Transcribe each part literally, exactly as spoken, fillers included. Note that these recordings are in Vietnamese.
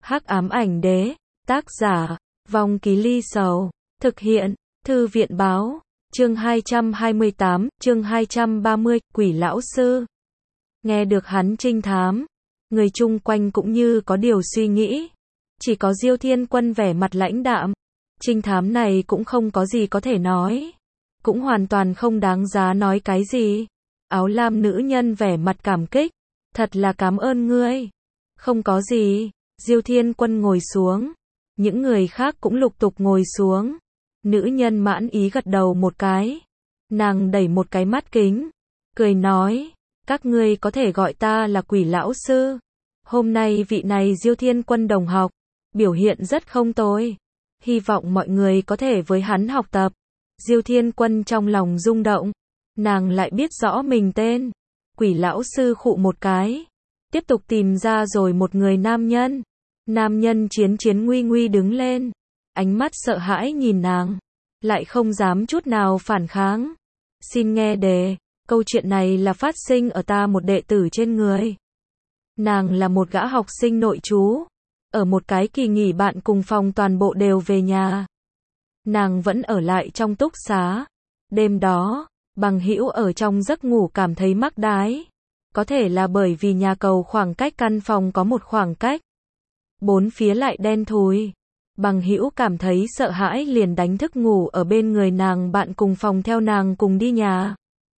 Hắc ám ảnh đế, tác giả, Vong Ký Ly Sầu, thực hiện, Thư viện báo, chương hai trăm hai mươi tám, chương hai trăm ba mươi, Quỷ Lão Sư. Nghe được hắn trinh thám, người chung quanh cũng như có điều suy nghĩ. Chỉ có Diêu Thiên Quân vẻ mặt lãnh đạm. Trinh thám này cũng không có gì có thể nói. Cũng hoàn toàn không đáng giá nói cái gì. Áo lam nữ nhân vẻ mặt cảm kích. Thật là cảm ơn ngươi. Không có gì. Diêu Thiên Quân ngồi xuống. Những người khác cũng lục tục ngồi xuống. Nữ nhân mãn ý gật đầu một cái. Nàng đẩy một cái mắt kính. Cười nói. Các ngươi có thể gọi ta là Quỷ Lão Sư. Hôm nay vị này Diêu Thiên Quân đồng học. Biểu hiện rất không tồi. Hy vọng mọi người có thể với hắn học tập. Diêu Thiên Quân trong lòng rung động. Nàng lại biết rõ mình tên. Quỷ Lão Sư khụ một cái. Tiếp tục tìm ra rồi một người nam nhân. Nam nhân chiến chiến nguy nguy đứng lên. Ánh mắt sợ hãi nhìn nàng. Lại không dám chút nào phản kháng. Xin nghe đề. Câu chuyện này là phát sinh ở ta một đệ tử trên người. Nàng là một gã học sinh nội trú. Ở một cái kỳ nghỉ bạn cùng phòng toàn bộ đều về nhà. Nàng vẫn ở lại trong túc xá. Đêm đó, bằng hữu ở trong giấc ngủ cảm thấy mắc đái. Có thể là bởi vì nhà cầu khoảng cách căn phòng có một khoảng cách. Bốn phía lại đen thùi. Bằng hữu cảm thấy sợ hãi liền đánh thức ngủ ở bên người nàng bạn cùng phòng theo nàng cùng đi nhà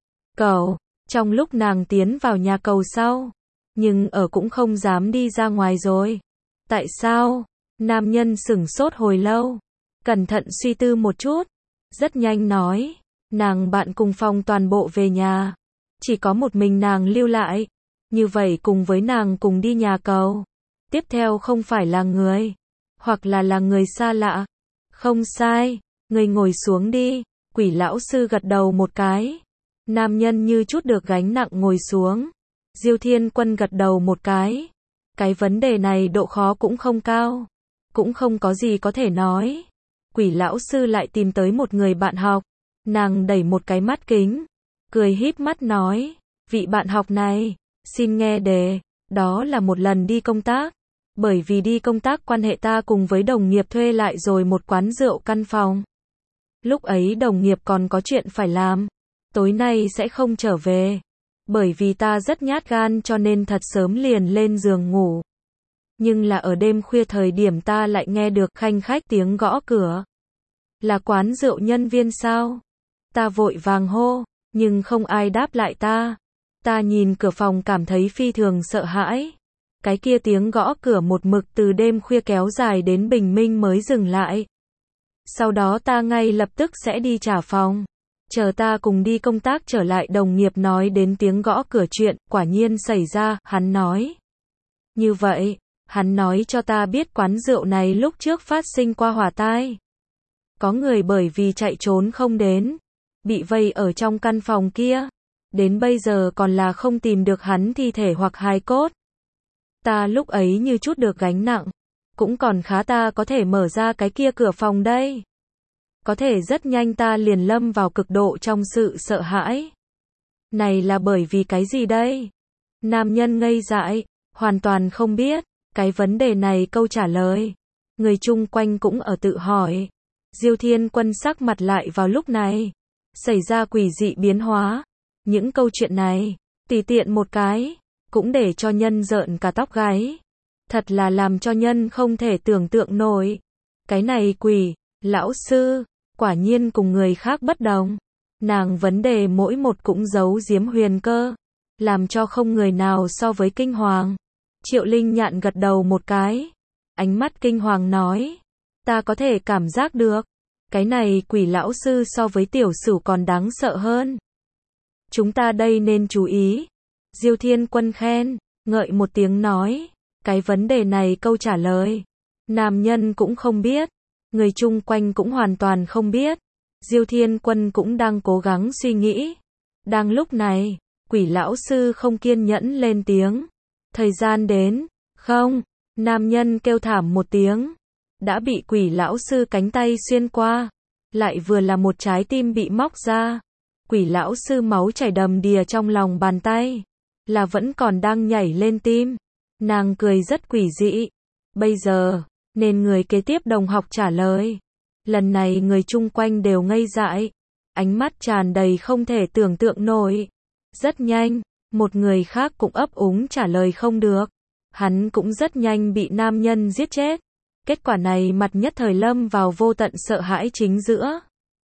cầu. Trong lúc nàng tiến vào nhà cầu sau. Nhưng ở cũng không dám đi ra ngoài rồi. Tại sao? Nam nhân sửng sốt hồi lâu. Cẩn thận suy tư một chút. Rất nhanh nói. Nàng bạn cùng phòng toàn bộ về nhà. Chỉ có một mình nàng lưu lại. Như vậy cùng với nàng cùng đi nhà cầu. Tiếp theo không phải là người. Hoặc là là người xa lạ. Không sai. Người ngồi xuống đi. Quỷ Lão Sư gật đầu một cái. Nam nhân như chút được gánh nặng ngồi xuống. Diêu Thiên Quân gật đầu một cái. Cái vấn đề này độ khó cũng không cao. Cũng không có gì có thể nói. Quỷ Lão Sư lại tìm tới một người bạn học. Nàng đẩy một cái mắt kính. Cười híp mắt nói. Vị bạn học này. Xin nghe đề. Đó là một lần đi công tác. Bởi vì đi công tác quan hệ ta cùng với đồng nghiệp thuê lại rồi một quán rượu căn phòng. Lúc ấy đồng nghiệp còn có chuyện phải làm. Tối nay sẽ không trở về. Bởi vì ta rất nhát gan cho nên thật sớm liền lên giường ngủ. Nhưng là ở đêm khuya thời điểm ta lại nghe được khanh khách tiếng gõ cửa. Là quán rượu nhân viên sao? Ta vội vàng hô, nhưng không ai đáp lại ta. Ta nhìn cửa phòng cảm thấy phi thường sợ hãi. Cái kia tiếng gõ cửa một mực từ đêm khuya kéo dài đến bình minh mới dừng lại. Sau đó ta ngay lập tức sẽ đi trả phòng. Chờ ta cùng đi công tác trở lại đồng nghiệp nói đến tiếng gõ cửa chuyện, quả nhiên xảy ra, hắn nói. Như vậy, hắn nói cho ta biết quán rượu này lúc trước phát sinh qua hỏa tai. Có người bởi vì chạy trốn không đến, bị vây ở trong căn phòng kia. Đến bây giờ còn là không tìm được hắn thi thể hoặc hài cốt. Ta lúc ấy như chút được gánh nặng. Cũng còn khá ta có thể mở ra cái kia cửa phòng đây. Có thể rất nhanh ta liền lâm vào cực độ trong sự sợ hãi. Này là bởi vì cái gì đây? Nam nhân ngây dại, hoàn toàn không biết. Cái vấn đề này câu trả lời. Người chung quanh cũng ở tự hỏi. Diêu Thiên Quân sắc mặt lại vào lúc này. Xảy ra quỷ dị biến hóa. Những câu chuyện này, tùy tiện một cái, cũng để cho nhân rợn cả tóc gáy. Thật là làm cho nhân không thể tưởng tượng nổi. Cái này Quỷ Lão Sư, quả nhiên cùng người khác bất đồng. Nàng vấn đề mỗi một cũng giấu giếm huyền cơ. Làm cho không người nào so với kinh hoàng. Triệu Linh Nhạn gật đầu một cái. Ánh mắt kinh hoàng nói. Ta có thể cảm giác được. Cái này Quỷ Lão Sư so với tiểu sửu còn đáng sợ hơn. Chúng ta đây nên chú ý. Diêu Thiên Quân khen, ngợi một tiếng nói. Cái vấn đề này câu trả lời. Nam nhân cũng không biết. Người chung quanh cũng hoàn toàn không biết. Diêu Thiên Quân cũng đang cố gắng suy nghĩ. Đang lúc này, Quỷ Lão Sư không kiên nhẫn lên tiếng. Thời gian đến. Không. Nam nhân kêu thảm một tiếng. Đã bị Quỷ Lão Sư cánh tay xuyên qua. Lại vừa là một trái tim bị móc ra. Quỷ Lão Sư máu chảy đầm đìa trong lòng bàn tay. Là vẫn còn đang nhảy lên tim. Nàng cười rất quỷ dị. Bây giờ, nên người kế tiếp đồng học trả lời. Lần này người chung quanh đều ngây dại, ánh mắt tràn đầy không thể tưởng tượng nổi. Rất nhanh, một người khác cũng ấp úng trả lời không được. Hắn cũng rất nhanh bị nam nhân giết chết. Kết quả này mặt nhất thời lâm vào vô tận sợ hãi chính giữa.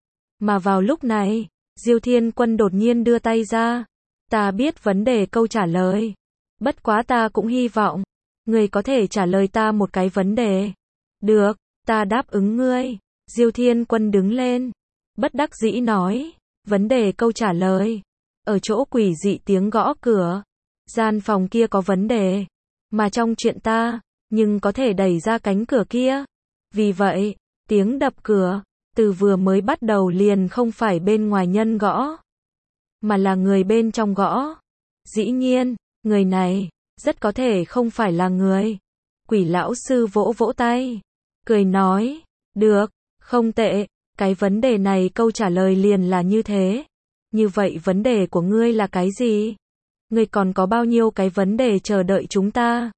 Mà vào lúc này, Diêu Thiên Quân đột nhiên đưa tay ra. Ta biết vấn đề câu trả lời. Bất quá ta cũng hy vọng, người có thể trả lời ta một cái vấn đề. Được, ta đáp ứng ngươi. Diêu Thiên Quân đứng lên. Bất đắc dĩ nói, vấn đề câu trả lời. Ở chỗ quỷ dị tiếng gõ cửa. Gian phòng kia có vấn đề. Mà trong chuyện ta, nhưng có thể đẩy ra cánh cửa kia. Vì vậy, tiếng đập cửa, từ vừa mới bắt đầu liền không phải bên ngoài nhân gõ, mà là người bên trong gõ. Dĩ nhiên, người này, rất có thể không phải là người. Quỷ lão sư vỗ vỗ tay, cười nói, được, không tệ, cái vấn đề này câu trả lời liền là như thế. Như vậy vấn đề của ngươi là cái gì? Ngươi còn có bao nhiêu cái vấn đề chờ đợi chúng ta?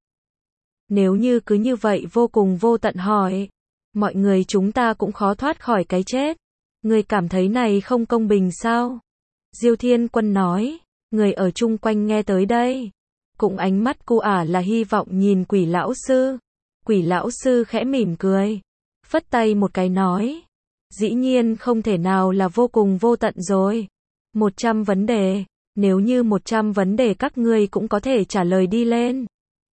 Nếu như cứ như vậy vô cùng vô tận hỏi, mọi người chúng ta cũng khó thoát khỏi cái chết. Ngươi cảm thấy này không công bình sao? Diêu Thiên Quân nói, người ở chung quanh nghe tới đây, cũng ánh mắt cu ả là hy vọng nhìn quỷ lão sư. Quỷ lão sư khẽ mỉm cười, phất tay một cái nói, dĩ nhiên không thể nào là vô cùng vô tận rồi. Một trăm vấn đề, nếu như một trăm vấn đề các ngươi cũng có thể trả lời đi lên,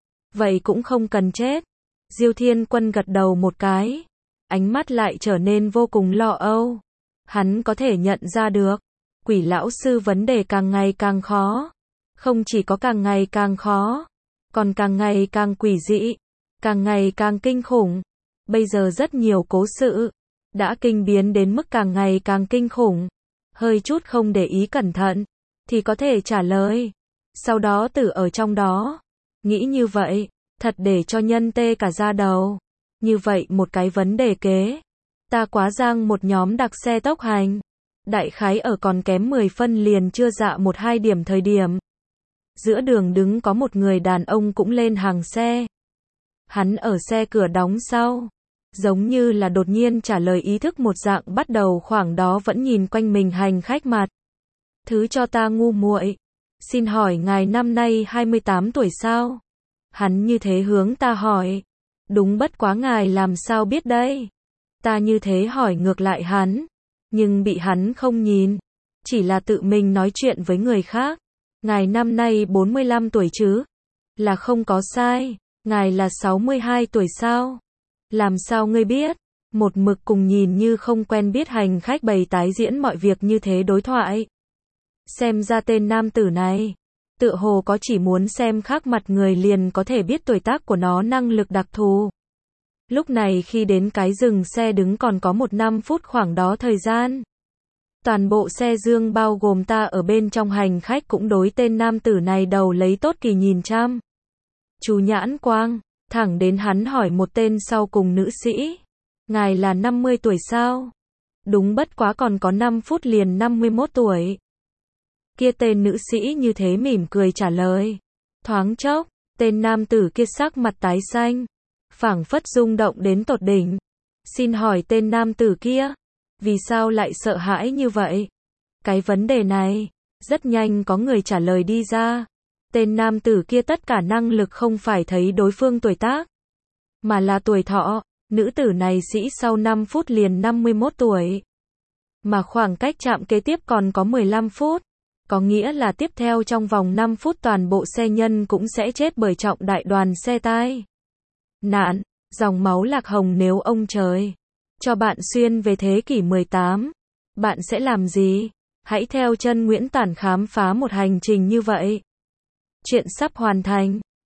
vậy cũng không cần chết. Diêu Thiên Quân gật đầu một cái, ánh mắt lại trở nên vô cùng lo âu. Hắn có thể nhận ra được, quỷ lão sư vấn đề càng ngày càng khó. Không chỉ có càng ngày càng khó, còn càng ngày càng quỷ dị, càng ngày càng kinh khủng. Bây giờ rất nhiều cố sự đã kinh biến đến mức càng ngày càng kinh khủng. Hơi chút không để ý cẩn thận, thì có thể trả lời. Sau đó tử ở trong đó. Nghĩ như vậy, thật để cho nhân tê cả da đầu. Như vậy một cái vấn đề kế. Ta quá giang một nhóm đặc xe tốc hành. Đại khái ở còn kém mười phân liền chưa dạ một hai điểm thời điểm. Giữa đường đứng có một người đàn ông cũng lên hàng xe. Hắn ở xe cửa đóng sau. Giống như là đột nhiên trả lời ý thức một dạng bắt đầu khoảng đó vẫn nhìn quanh mình hành khách mặt. Thứ cho ta ngu muội. Xin hỏi ngài năm nay hai mươi tám tuổi sao? Hắn như thế hướng ta hỏi. Đúng, bất quá ngài làm sao biết đây? Ta như thế hỏi ngược lại hắn. Nhưng bị hắn không nhìn. Chỉ là tự mình nói chuyện với người khác. Ngài năm nay bốn mươi lăm tuổi chứ? Là không có sai. Ngài là sáu mươi hai tuổi sao? Làm sao ngươi biết? Một mực cùng nhìn như không quen biết hành khách bày tái diễn mọi việc như thế đối thoại. Xem ra tên nam tử này, tựa hồ có chỉ muốn xem khác mặt người liền có thể biết tuổi tác của nó năng lực đặc thù. Lúc này khi đến cái dừng xe đứng còn có một năm phút khoảng đó thời gian. Toàn bộ xe dương bao gồm ta ở bên trong hành khách cũng đối tên nam tử này đầu lấy tốt kỳ nhìn chăm. Chú nhãn quang, thẳng đến hắn hỏi một tên sau cùng nữ sĩ. Ngài là năm mươi tuổi sao? Đúng, bất quá còn có năm phút liền năm mươi mốt tuổi. Kia tên nữ sĩ như thế mỉm cười trả lời. Thoáng chốc, tên nam tử kia sắc mặt tái xanh, phảng phất rung động đến tột đỉnh. Xin hỏi tên nam tử kia, vì sao lại sợ hãi như vậy? Cái vấn đề này, rất nhanh có người trả lời đi ra. Tên nam tử kia tất cả năng lực không phải thấy đối phương tuổi tác, mà là tuổi thọ. Nữ tử này sĩ sau năm phút liền năm mươi mốt tuổi. Mà khoảng cách chạm kế tiếp còn có mười lăm phút. Có nghĩa là tiếp theo trong vòng năm phút toàn bộ xe nhân cũng sẽ chết bởi trọng đại đoàn xe tai nạn, dòng máu lạc hồng. Nếu ông trời cho bạn xuyên về thế kỷ mười tám, bạn sẽ làm gì? Hãy theo chân Nguyễn Tản khám phá một hành trình như vậy. Chuyện sắp hoàn thành.